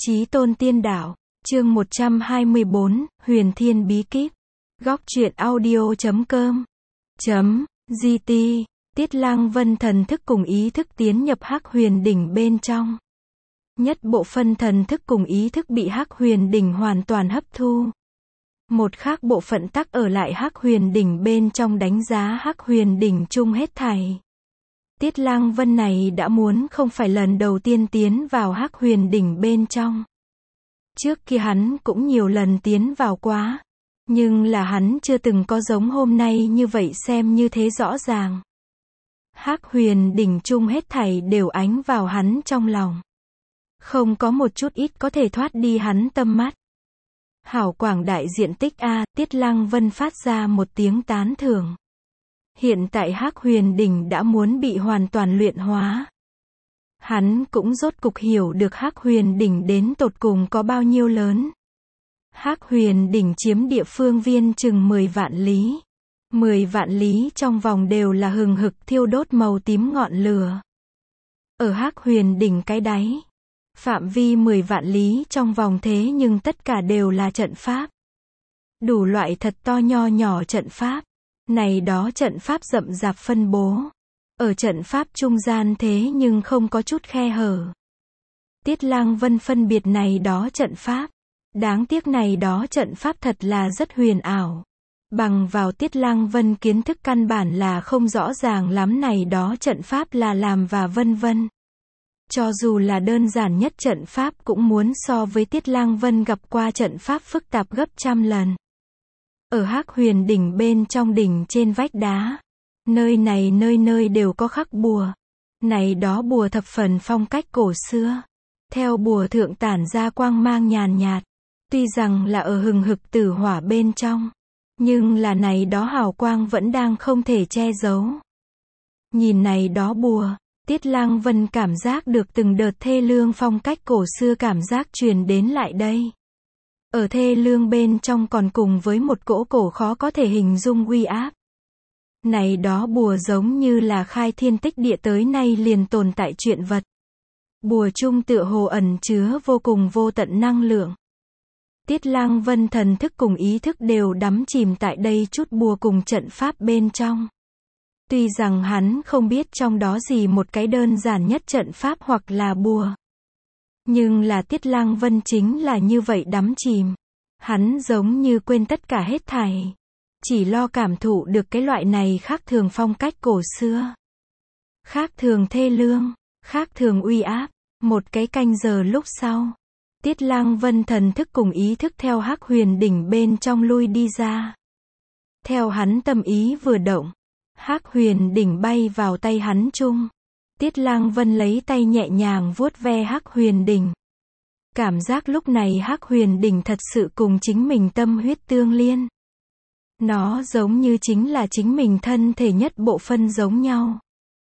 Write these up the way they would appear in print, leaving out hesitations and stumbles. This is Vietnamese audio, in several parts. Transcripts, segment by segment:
Chí tôn tiên đạo, chương 124, Huyền Thiên Bí Kíp. Góc truyện audio.com. GT. Tiết Lăng Vân thần thức cùng ý thức tiến nhập Hắc Huyền đỉnh bên trong. Nhất bộ phân thần thức cùng ý thức bị Hắc Huyền đỉnh hoàn toàn hấp thu. Một khác bộ phận tắc ở lại Hắc Huyền đỉnh bên trong đánh giá Hắc Huyền đỉnh chung hết thảy. Tiết Lăng Vân này đã muốn không phải lần đầu tiên tiến vào Hắc Huyền đỉnh bên trong. Trước kia hắn cũng nhiều lần tiến vào quá, nhưng là hắn chưa từng có giống hôm nay như vậy xem như thế rõ ràng. Hắc Huyền đỉnh chung hết thảy đều ánh vào hắn trong lòng. Không có một chút ít có thể thoát đi hắn tâm mắt. Hảo quảng đại diện tích a, Tiết Lăng Vân phát ra một tiếng tán thưởng. Hiện tại Hắc Huyền đỉnh đã muốn bị hoàn toàn luyện hóa. Hắn cũng rốt cục hiểu được Hắc Huyền đỉnh đến tột cùng có bao nhiêu lớn. Hắc Huyền đỉnh chiếm địa phương viên chừng 10 vạn lý. 10 vạn lý trong vòng đều là hừng hực thiêu đốt màu tím ngọn lửa. Ở Hắc Huyền đỉnh cái đáy, phạm vi 10 vạn lý trong vòng thế nhưng tất cả đều là trận pháp. Đủ loại thật to nho nhỏ trận pháp. Này đó trận pháp rậm rạp phân bố. Ở trận pháp trung gian thế nhưng không có chút khe hở. Tiết Lăng Vân phân biệt này đó trận pháp. Đáng tiếc này đó trận pháp thật là rất huyền ảo. Bằng vào Tiết Lăng Vân kiến thức căn bản là không rõ ràng lắm này đó trận pháp là làm và vân vân. Cho dù là đơn giản nhất trận pháp cũng muốn so với Tiết Lăng Vân gặp qua trận pháp phức tạp gấp trăm lần. Ở Hắc Huyền đỉnh bên trong đỉnh trên vách đá, nơi này nơi nơi đều có khắc bùa. Này đó bùa thập phần phong cách cổ xưa. Theo bùa thượng tản ra quang mang nhàn nhạt. Tuy rằng là ở hừng hực tử hỏa bên trong, nhưng là này đó hào quang vẫn đang không thể che giấu. Nhìn này đó bùa, Tiết Lăng Vân cảm giác được từng đợt thê lương phong cách cổ xưa cảm giác truyền đến lại đây. Ở thê lương bên trong còn cùng với một cỗ cổ khó có thể hình dung uy áp. Này đó bùa giống như là khai thiên tích địa tới nay liền tồn tại chuyện vật. Bùa chung tựa hồ ẩn chứa vô cùng vô tận năng lượng. Tiết Lăng Vân thần thức cùng ý thức đều đắm chìm tại đây chút bùa cùng trận pháp bên trong. Tuy rằng hắn không biết trong đó gì một cái đơn giản nhất trận pháp hoặc là bùa. Nhưng là Tiết Lăng Vân chính là như vậy đắm chìm. Hắn giống như quên tất cả hết thảy. Chỉ lo cảm thụ được cái loại này khác thường phong cách cổ xưa. Khác thường thê lương, khác thường uy áp. Một cái canh giờ lúc sau, Tiết Lăng Vân thần thức cùng ý thức theo Hắc Huyền đỉnh bên trong lui đi ra. Theo hắn tâm ý vừa động, Hắc Huyền đỉnh bay vào tay hắn chung. Tiết Lăng Vân lấy tay nhẹ nhàng vuốt ve Hắc Huyền đỉnh. Cảm giác lúc này Hắc Huyền đỉnh thật sự cùng chính mình tâm huyết tương liên. Nó giống như chính là chính mình thân thể nhất bộ phân giống nhau.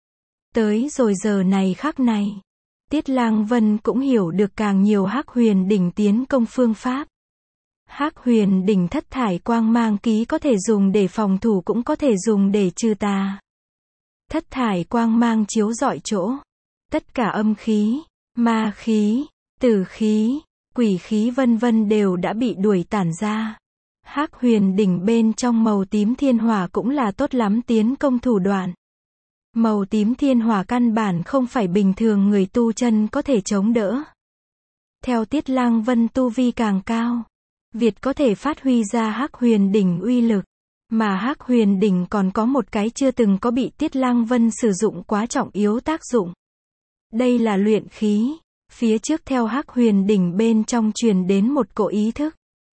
Tới rồi giờ này khắc này, Tiết Lăng Vân cũng hiểu được càng nhiều Hắc Huyền đỉnh tiến công phương pháp. Hắc Huyền đỉnh thất thải quang mang ký có thể dùng để phòng thủ cũng có thể dùng để trừ tà. Thất thải quang mang chiếu rọi chỗ. Tất cả âm khí, ma khí, tử khí, quỷ khí vân vân đều đã bị đuổi tản ra. Hắc Huyền đỉnh bên trong màu tím thiên hỏa cũng là tốt lắm tiến công thủ đoạn. Màu tím thiên hỏa căn bản không phải bình thường người tu chân có thể chống đỡ. Theo Tiết Lăng Vân tu vi càng cao, Việt có thể phát huy ra Hắc Huyền đỉnh uy lực. Mà Hắc Huyền đỉnh còn có một cái chưa từng có bị Tiết Lăng Vân sử dụng quá trọng yếu tác dụng. Đây là luyện khí. Phía trước theo Hắc Huyền đỉnh bên trong truyền đến một cỗ ý thức.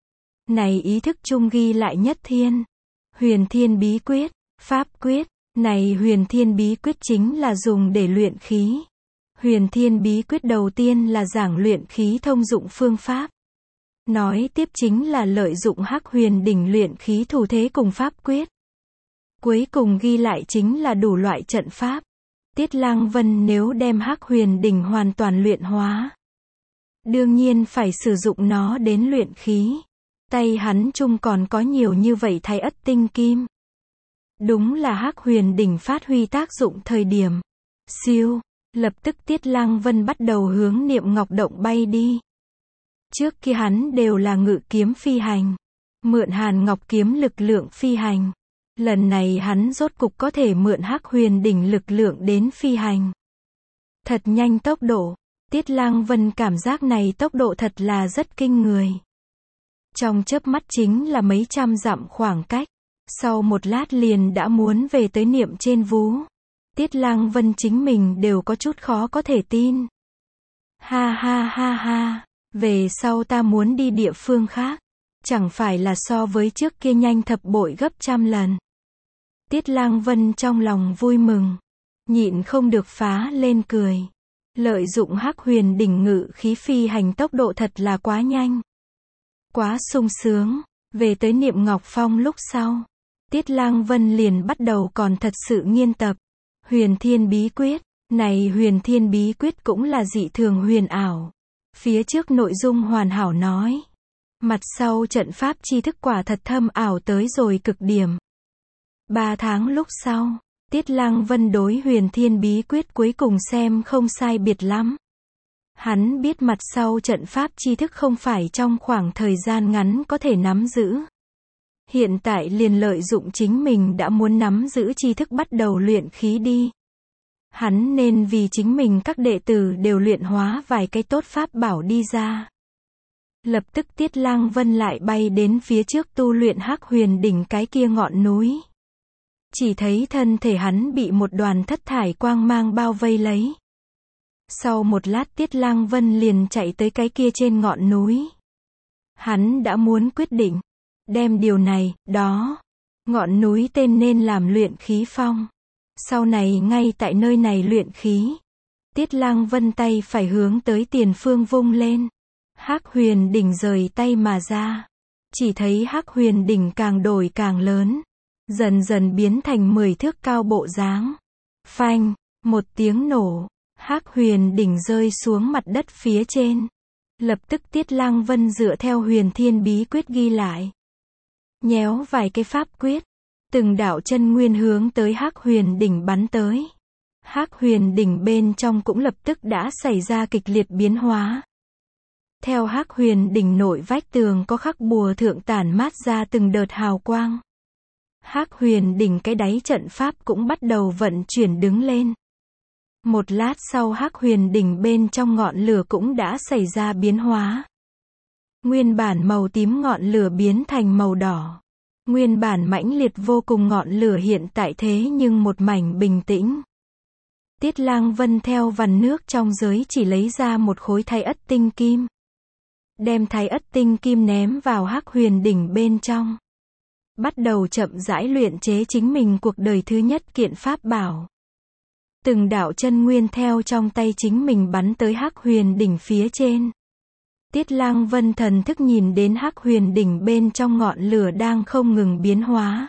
Này ý thức chung ghi lại nhất thiên. Huyền Thiên Bí Quyết, Pháp Quyết. Này Huyền Thiên Bí Quyết chính là dùng để luyện khí. Huyền Thiên Bí Quyết đầu tiên là giảng luyện khí thông dụng phương pháp. Nói tiếp chính là lợi dụng Hắc Huyền đỉnh luyện khí thủ thế cùng pháp quyết. Cuối cùng ghi lại chính là đủ loại trận pháp. Tiết Lăng Vân nếu đem Hắc Huyền đỉnh hoàn toàn luyện hóa, đương nhiên phải sử dụng nó đến luyện khí. Tay hắn chung còn có nhiều như vậy Thái Ất tinh kim. Đúng là Hắc Huyền đỉnh phát huy tác dụng thời điểm. Siêu, lập tức Tiết Lăng Vân bắt đầu hướng Niệm Ngọc Động bay đi. Trước kia hắn đều là ngự kiếm phi hành, mượn Hàn Ngọc kiếm lực lượng phi hành. Lần này hắn rốt cục có thể mượn Hắc Huyền đỉnh lực lượng đến phi hành. Thật nhanh tốc độ, Tiết Lang Vân cảm giác này tốc độ thật là rất kinh người. Trong chớp mắt chính là mấy trăm dặm khoảng cách, sau một lát liền đã muốn về tới Niệm trên Vú. Tiết Lang Vân chính mình đều có chút khó có thể tin. Ha ha ha ha, về sau ta muốn đi địa phương khác, chẳng phải là so với trước kia nhanh thập bội gấp trăm lần. Tiết Lang Vân trong lòng vui mừng, nhịn không được phá lên cười. Lợi dụng Hắc Huyền đỉnh ngự khí phi hành tốc độ thật là quá nhanh, quá sung sướng. Về tới Niệm Ngọc Phong lúc sau, Tiết Lang Vân liền bắt đầu còn thật sự nghiên tập Huyền Thiên Bí Quyết. Này Huyền Thiên Bí Quyết cũng là dị thường huyền ảo. Phía trước nội dung hoàn hảo nói, mặt sau trận pháp tri thức quả thật thâm ảo tới rồi cực điểm. 3 tháng lúc sau, Tiết Lang Vân đối Huyền Thiên Bí Quyết cuối cùng xem không sai biệt lắm. Hắn biết mặt sau trận pháp tri thức không phải trong khoảng thời gian ngắn có thể nắm giữ. Hiện tại liền lợi dụng chính mình đã muốn nắm giữ tri thức bắt đầu luyện khí đi. Hắn nên vì chính mình các đệ tử đều luyện hóa vài cái tốt pháp bảo đi ra. Lập tức Tiết Lang Vân lại bay đến phía trước tu luyện Hắc Huyền đỉnh cái kia ngọn núi. Chỉ thấy thân thể hắn bị một đoàn thất thải quang mang bao vây lấy. Sau một lát Tiết Lang Vân liền chạy tới cái kia trên ngọn núi. Hắn đã muốn quyết định, đem điều này, ngọn núi tên nên làm Luyện Khí Phong. Sau này ngay tại nơi này luyện khí. Tiết Lang Vân tay phải hướng tới tiền phương vung lên. Hắc Huyền đỉnh rời tay mà ra. Chỉ thấy Hắc Huyền đỉnh càng đổi càng lớn, dần dần biến thành 10 thước cao bộ dáng. Phanh, một tiếng nổ, Hắc Huyền đỉnh rơi xuống mặt đất phía trên. Lập tức Tiết Lang Vân dựa theo Huyền Thiên Bí Quyết ghi lại, nhéo vài cái pháp quyết, từng đạo chân nguyên hướng tới Hắc Huyền đỉnh bắn tới. Hắc Huyền đỉnh bên trong cũng lập tức đã xảy ra kịch liệt biến hóa. Theo Hắc Huyền đỉnh nội vách tường có khắc bùa thượng tản mát ra từng đợt hào quang. Hắc Huyền đỉnh cái đáy trận pháp cũng bắt đầu vận chuyển đứng lên. Một lát sau Hắc Huyền đỉnh bên trong ngọn lửa cũng đã xảy ra biến hóa. Nguyên bản màu tím ngọn lửa biến thành màu đỏ. Nguyên bản mãnh liệt vô cùng ngọn lửa hiện tại thế nhưng một mảnh bình tĩnh. Tiết Lang Vân theo vằn nước trong giới chỉ lấy ra một khối Thái Ất tinh kim. Đem Thái Ất tinh kim ném vào Hắc Huyền đỉnh bên trong. Bắt đầu chậm rãi luyện chế chính mình cuộc đời thứ nhất kiện pháp bảo. Từng đạo chân nguyên theo trong tay chính mình bắn tới Hắc Huyền đỉnh phía trên. Tiết Lang Vân thần thức nhìn đến Hắc Huyền đỉnh bên trong ngọn lửa đang không ngừng biến hóa.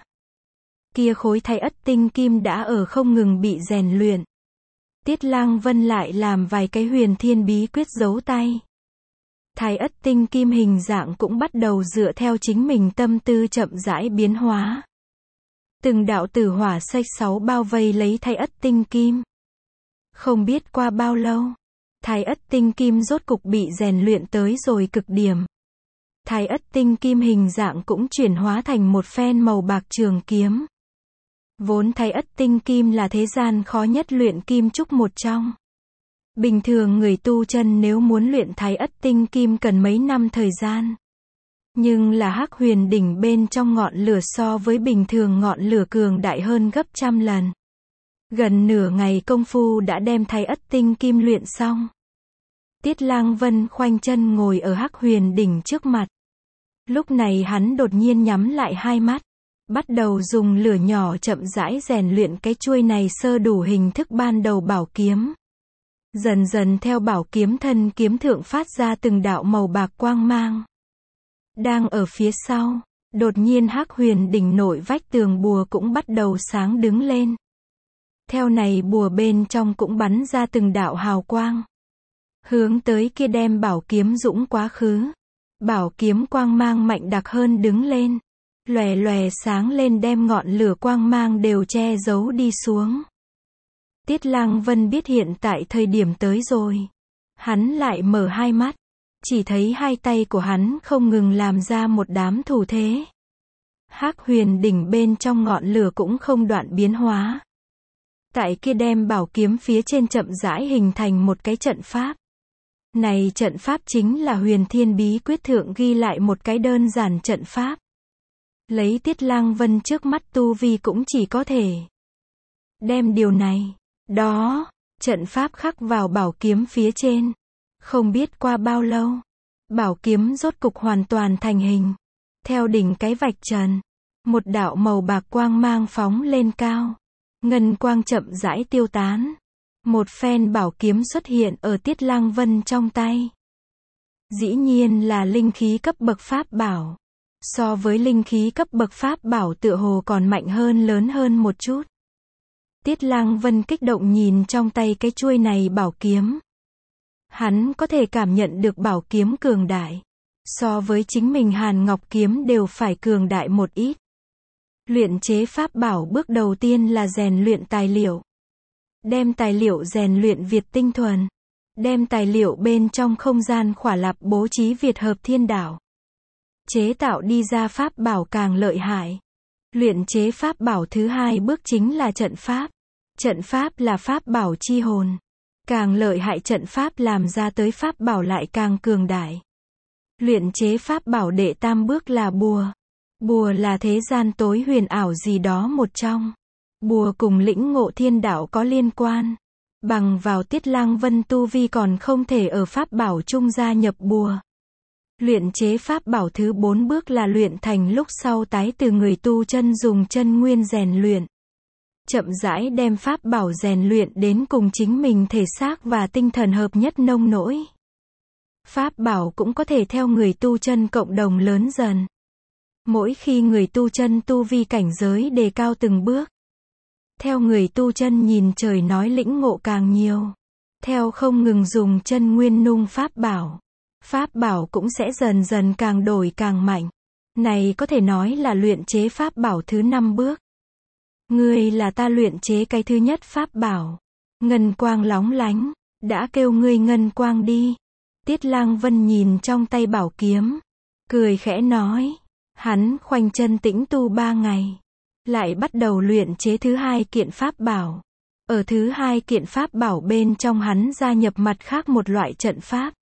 Kia khối Thái Ất tinh kim đã ở không ngừng bị rèn luyện. Tiết Lang Vân lại làm vài cái Huyền Thiên Bí Quyết giấu tay. Thái Ất tinh kim hình dạng cũng bắt đầu dựa theo chính mình tâm tư chậm rãi biến hóa. Từng đạo tử hỏa xích 6 bao vây lấy Thái Ất tinh kim. Không biết qua bao lâu, Thái Ất tinh kim rốt cục bị rèn luyện tới rồi cực điểm. Thái Ất tinh kim hình dạng cũng chuyển hóa thành một phen màu bạc trường kiếm. Vốn Thái Ất tinh kim là thế gian khó nhất luyện kim trúc một trong. Bình thường người tu chân nếu muốn luyện Thái Ất tinh kim cần mấy năm thời gian. Nhưng là Hắc Huyền đỉnh bên trong ngọn lửa so với bình thường ngọn lửa cường đại hơn gấp trăm lần. Gần nửa ngày công phu đã đem Thái Ất tinh kim luyện xong. Tiết Lang Vân khoanh chân ngồi ở Hắc Huyền đỉnh trước mặt. Lúc này hắn đột nhiên nhắm lại hai mắt, bắt đầu dùng lửa nhỏ chậm rãi rèn luyện cái chuôi này sơ đủ hình thức ban đầu bảo kiếm. Dần dần theo bảo kiếm thân kiếm thượng phát ra từng đạo màu bạc quang mang. Đang ở phía sau, đột nhiên Hắc Huyền đỉnh nội vách tường bùa cũng bắt đầu sáng đứng lên. Theo này bùa bên trong cũng bắn ra từng đạo hào quang. Hướng tới kia đem bảo kiếm dũng quá khứ. Bảo kiếm quang mang mạnh đặc hơn đứng lên. Lòe lòe sáng lên đem ngọn lửa quang mang đều che giấu đi xuống. Tiết Lang Vân biết hiện tại thời điểm tới rồi. Hắn lại mở hai mắt. chỉ thấy hai tay của hắn không ngừng làm ra một đám thủ thế. Hắc huyền đỉnh bên trong ngọn lửa cũng không đoạn biến hóa. Tại kia đem bảo kiếm phía trên chậm rãi hình thành một cái trận pháp. Này trận pháp chính là Huyền Thiên Bí Quyết thượng ghi lại một cái đơn giản trận pháp. Lấy Tiết Lang Vân trước mắt tu vi cũng chỉ có thể đem điều này, đó, trận pháp khắc vào bảo kiếm phía trên. Không biết qua bao lâu, bảo kiếm rốt cục hoàn toàn thành hình. Theo đỉnh cái vạch trần, một đạo màu bạc quang mang phóng lên cao. Ngân quang chậm rãi tiêu tán. Một phen bảo kiếm xuất hiện ở Tiết Lang Vân trong tay. Dĩ nhiên là linh khí cấp bậc pháp bảo. So với linh khí cấp bậc pháp bảo tựa hồ còn mạnh hơn, lớn hơn một chút. Tiết Lang Vân kích động nhìn trong tay cái chuôi này bảo kiếm. Hắn có thể cảm nhận được bảo kiếm cường đại. So với chính mình Hàn Ngọc kiếm đều phải cường đại một ít. Luyện chế pháp bảo bước đầu tiên là rèn luyện tài liệu. Đem tài liệu rèn luyện Việt tinh thuần. Đem tài liệu bên trong không gian khỏa lạp bố trí Việt hợp thiên đạo. Chế tạo đi ra pháp bảo càng lợi hại. Luyện chế pháp bảo thứ hai bước chính là trận pháp. Trận pháp là pháp bảo chi hồn. Càng lợi hại trận pháp làm ra tới pháp bảo lại càng cường đại. Luyện chế pháp bảo đệ tam bước là bùa. Bùa là thế gian tối huyền ảo gì đó một trong. Bùa cùng lĩnh ngộ thiên đạo có liên quan. Bằng vào Tiết Lang Vân tu vi còn không thể ở pháp bảo trung gia nhập bùa. Luyện chế pháp bảo thứ 4 bước là luyện thành lúc sau tái từ người tu chân dùng chân nguyên rèn luyện. Chậm rãi đem pháp bảo rèn luyện đến cùng chính mình thể xác và tinh thần hợp nhất nông nỗi. Pháp bảo cũng có thể theo người tu chân cộng đồng lớn dần. Mỗi khi người tu chân tu vi cảnh giới đề cao từng bước. Theo người tu chân nhìn trời nói lĩnh ngộ càng nhiều. Theo không ngừng dùng chân nguyên nung pháp bảo. Pháp bảo cũng sẽ dần dần càng đổi càng mạnh. Này có thể nói là luyện chế pháp bảo thứ 5 bước. Ngươi là ta luyện chế cái thứ nhất pháp bảo. Ngân quang lóng lánh. Đã kêu ngươi ngân quang đi. Tiết Lang Vân nhìn trong tay bảo kiếm. Cười khẽ nói. Hắn khoanh chân tĩnh tu 3 ngày. Lại bắt đầu luyện chế thứ 2 kiện pháp bảo. Ở thứ 2 kiện pháp bảo bên trong hắn gia nhập mặt khác một loại trận pháp.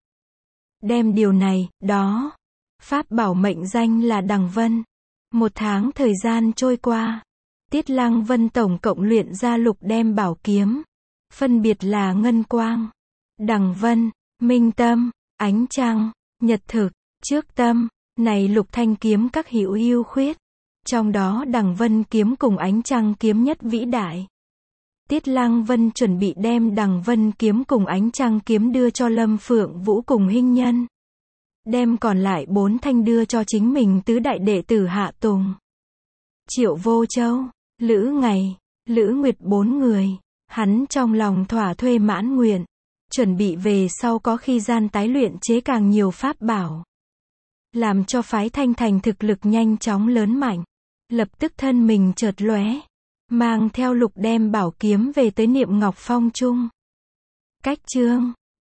Đem điều này, đó. Pháp bảo mệnh danh là Đằng Vân. 1 tháng thời gian trôi qua. Tiết Lang Vân tổng cộng luyện ra lục đem bảo kiếm. Phân biệt là Ngân Quang, Đằng Vân, Minh Tâm, Ánh Trăng, Nhật Thực, Trước Tâm. Này lục thanh kiếm các hữu ưu khuyết. Trong đó Đằng Vân kiếm cùng Ánh Trăng kiếm nhất vĩ đại. Tiết Lang Vân chuẩn bị đem Đằng Vân kiếm cùng Ánh Trăng kiếm đưa cho Lâm Phượng Vũ cùng Hinh Nhân. Đem còn lại 4 thanh đưa cho chính mình tứ đại đệ tử hạ tùng. Triệu Vô Châu, Lữ Ngày, Lữ Nguyệt 4 người. Hắn trong lòng thỏa thuê mãn nguyện. Chuẩn bị về sau có khi gian tái luyện chế càng nhiều pháp bảo. Làm cho phái Thanh Thành thực lực nhanh chóng lớn mạnh. Lập tức thân mình chợt lóe. Mang theo lục đem bảo kiếm về tới Niệm Ngọc Phong Trung. Cách chương